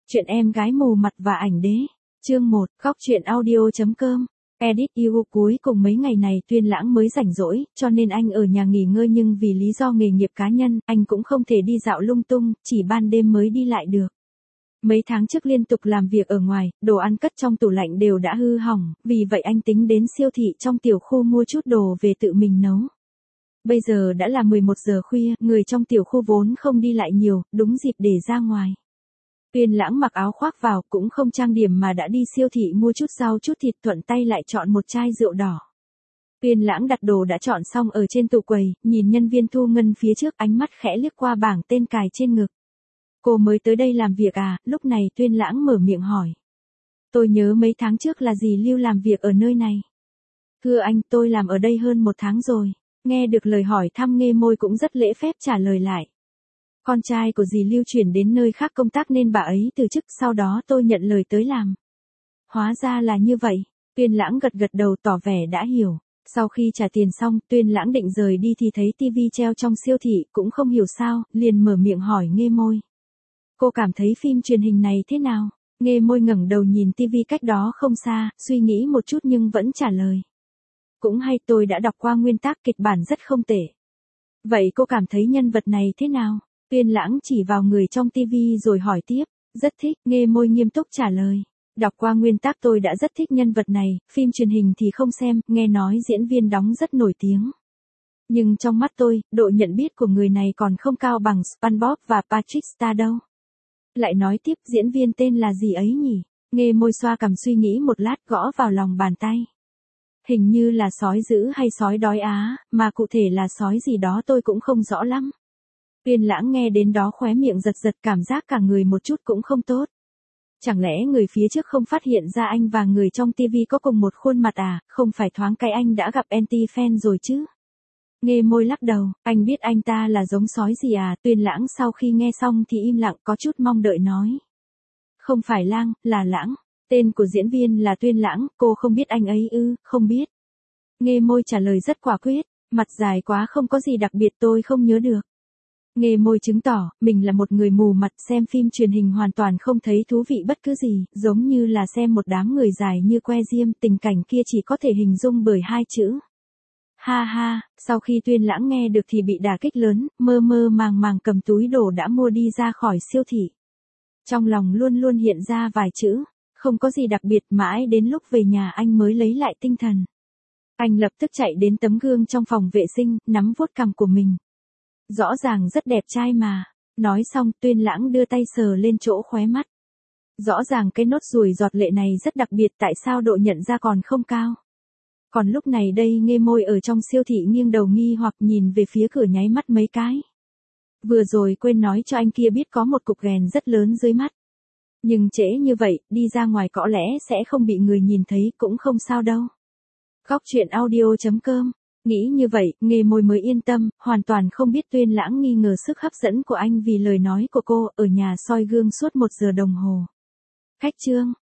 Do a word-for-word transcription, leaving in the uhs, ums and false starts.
Chuyện em gái mù mặt và ảnh đế. Chương một, Góc truyện audio.com. Edit yêu cuối cùng mấy ngày này Tuyên Lãng mới rảnh rỗi, cho nên anh ở nhà nghỉ ngơi nhưng vì lý do nghề nghiệp cá nhân, anh cũng không thể đi dạo lung tung, chỉ ban đêm mới đi lại được. Mấy tháng trước liên tục làm việc ở ngoài, đồ ăn cất trong tủ lạnh đều đã hư hỏng, vì vậy anh tính đến siêu thị trong tiểu khu mua chút đồ về tự mình nấu. Bây giờ đã là mười một giờ khuya, người trong tiểu khu vốn không đi lại nhiều, đúng dịp để ra ngoài. Tuyên Lãng mặc áo khoác vào, cũng không trang điểm mà đã đi siêu thị mua chút rau chút thịt, thuận tay lại chọn một chai rượu đỏ. Tuyên Lãng đặt đồ đã chọn xong ở trên tủ quầy, nhìn nhân viên thu ngân phía trước, ánh mắt khẽ liếc qua bảng tên cài trên ngực. Cô mới tới đây làm việc à? Lúc này Tuyên Lãng mở miệng hỏi. Tôi nhớ mấy tháng trước là dì Lưu làm việc ở nơi này. Thưa anh, tôi làm ở đây hơn một tháng rồi. Nghe được lời hỏi thăm, Nghê Môi cũng rất lễ phép trả lời lại. Con trai của dì Lưu chuyển đến nơi khác công tác nên bà ấy từ chức, sau đó tôi nhận lời tới làm. Hóa ra là như vậy. Tuyên Lãng gật gật đầu tỏ vẻ đã hiểu. Sau khi trả tiền xong, Tuyên Lãng định rời đi thì thấy tivi treo trong siêu thị, cũng không hiểu sao, liền mở miệng hỏi Nghê Môi. Cô cảm thấy phim truyền hình này thế nào? Nghê Môi ngẩng đầu nhìn tivi cách đó không xa, suy nghĩ một chút nhưng vẫn trả lời. Cũng hay, tôi đã đọc qua nguyên tác, kịch bản rất không tệ. Vậy cô cảm thấy nhân vật này thế nào? Tuyên Lãng chỉ vào người trong tivi rồi hỏi tiếp. Rất thích, Nghê Môi nghiêm túc trả lời. Đọc qua nguyên tác tôi đã rất thích nhân vật này, phim truyền hình thì không xem, nghe nói diễn viên đóng rất nổi tiếng. Nhưng trong mắt tôi, độ nhận biết của người này còn không cao bằng SpongeBob và Patrick Star đâu. Lại nói tiếp, diễn viên tên là gì ấy nhỉ? Nghê Môi xoa cằm suy nghĩ một lát, gõ vào lòng bàn tay. Hình như là sói dữ hay sói đói á, mà cụ thể là sói gì đó tôi cũng không rõ lắm. Tuyên Lãng nghe đến đó khóe miệng giật giật, cảm giác cả người một chút cũng không tốt. Chẳng lẽ người phía trước không phát hiện ra anh và người trong tivi có cùng một khuôn mặt à, không phải thoáng cái anh đã gặp anti-fan rồi chứ? Nghê Môi lắc đầu, anh biết anh ta là giống sói gì à? Tuyên Lãng sau khi nghe xong thì im lặng, có chút mong đợi nói. Không phải Lang, là Lãng. Tên của diễn viên là Tuyên Lãng, cô không biết anh ấy ư? Không biết. Nghê Môi trả lời rất quả quyết, mặt dài quá không có gì đặc biệt, tôi không nhớ được. Nghê Môi chứng tỏ, mình là một người mù mặt, xem phim truyền hình hoàn toàn không thấy thú vị bất cứ gì, giống như là xem một đám người dài như que diêm, tình cảnh kia chỉ có thể hình dung bởi hai chữ. Ha ha, sau khi Tuyên Lãng nghe được thì bị đả kích lớn, mơ mơ màng màng cầm túi đồ đã mua đi ra khỏi siêu thị. Trong lòng luôn luôn hiện ra vài chữ, không có gì đặc biệt, mãi đến lúc về nhà anh mới lấy lại tinh thần. Anh lập tức chạy đến tấm gương trong phòng vệ sinh, nắm vuốt cằm của mình. Rõ ràng rất đẹp trai mà. Nói xong, Tuyên Lãng đưa tay sờ lên chỗ khóe mắt. Rõ ràng cái nốt ruồi giọt lệ này rất đặc biệt, tại sao độ nhận ra còn không cao? Còn lúc này đây Nghê Môi ở trong siêu thị nghiêng đầu nghi hoặc nhìn về phía cửa nháy mắt mấy cái. Vừa rồi quên nói cho anh kia biết có một cục ghèn rất lớn dưới mắt. Nhưng trễ như vậy, đi ra ngoài có lẽ sẽ không bị người nhìn thấy, cũng không sao đâu. Góc truyện audio.com. Nghĩ như vậy, Nghê Môi mới yên tâm, hoàn toàn không biết Tuyên Lãng nghi ngờ sức hấp dẫn của anh vì lời nói của cô, ở nhà soi gương suốt một giờ đồng hồ. Khách trương.